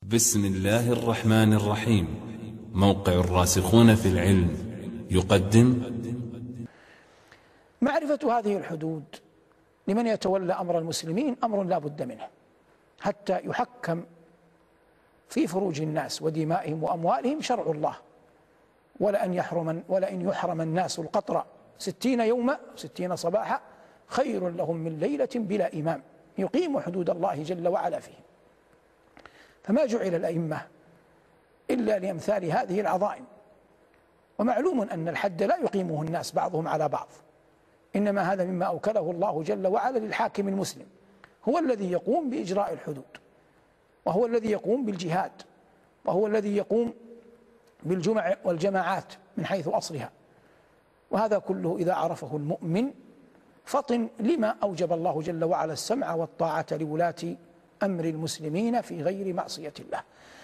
بسم الله الرحمن الرحيم. موقع الراسخون في العلم يقدم معرفة هذه الحدود لمن يتولى أمر المسلمين أمر لا بد منه حتى يحكم في فروج الناس ودمائهم وأموالهم شرع الله. ولئن يحرم الناس القطر 60 يوما 60 صباحا خير لهم من ليلة بلا إمام يقيم حدود الله جل وعلا فيهم. فما جعل الأئمة إلا لأمثال هذه العظائم. ومعلوم أن الحد لا يقيمه الناس بعضهم على بعض، إنما هذا مما أوكله الله جل وعلا للحاكم المسلم، هو الذي يقوم بإجراء الحدود، وهو الذي يقوم بالجهاد، وهو الذي يقوم بالجمع والجماعات من حيث أصلها. وهذا كله إذا عرفه المؤمن فطن لما أوجب الله جل وعلا السمع والطاعة لولاة أمر المسلمين في غير معصية الله.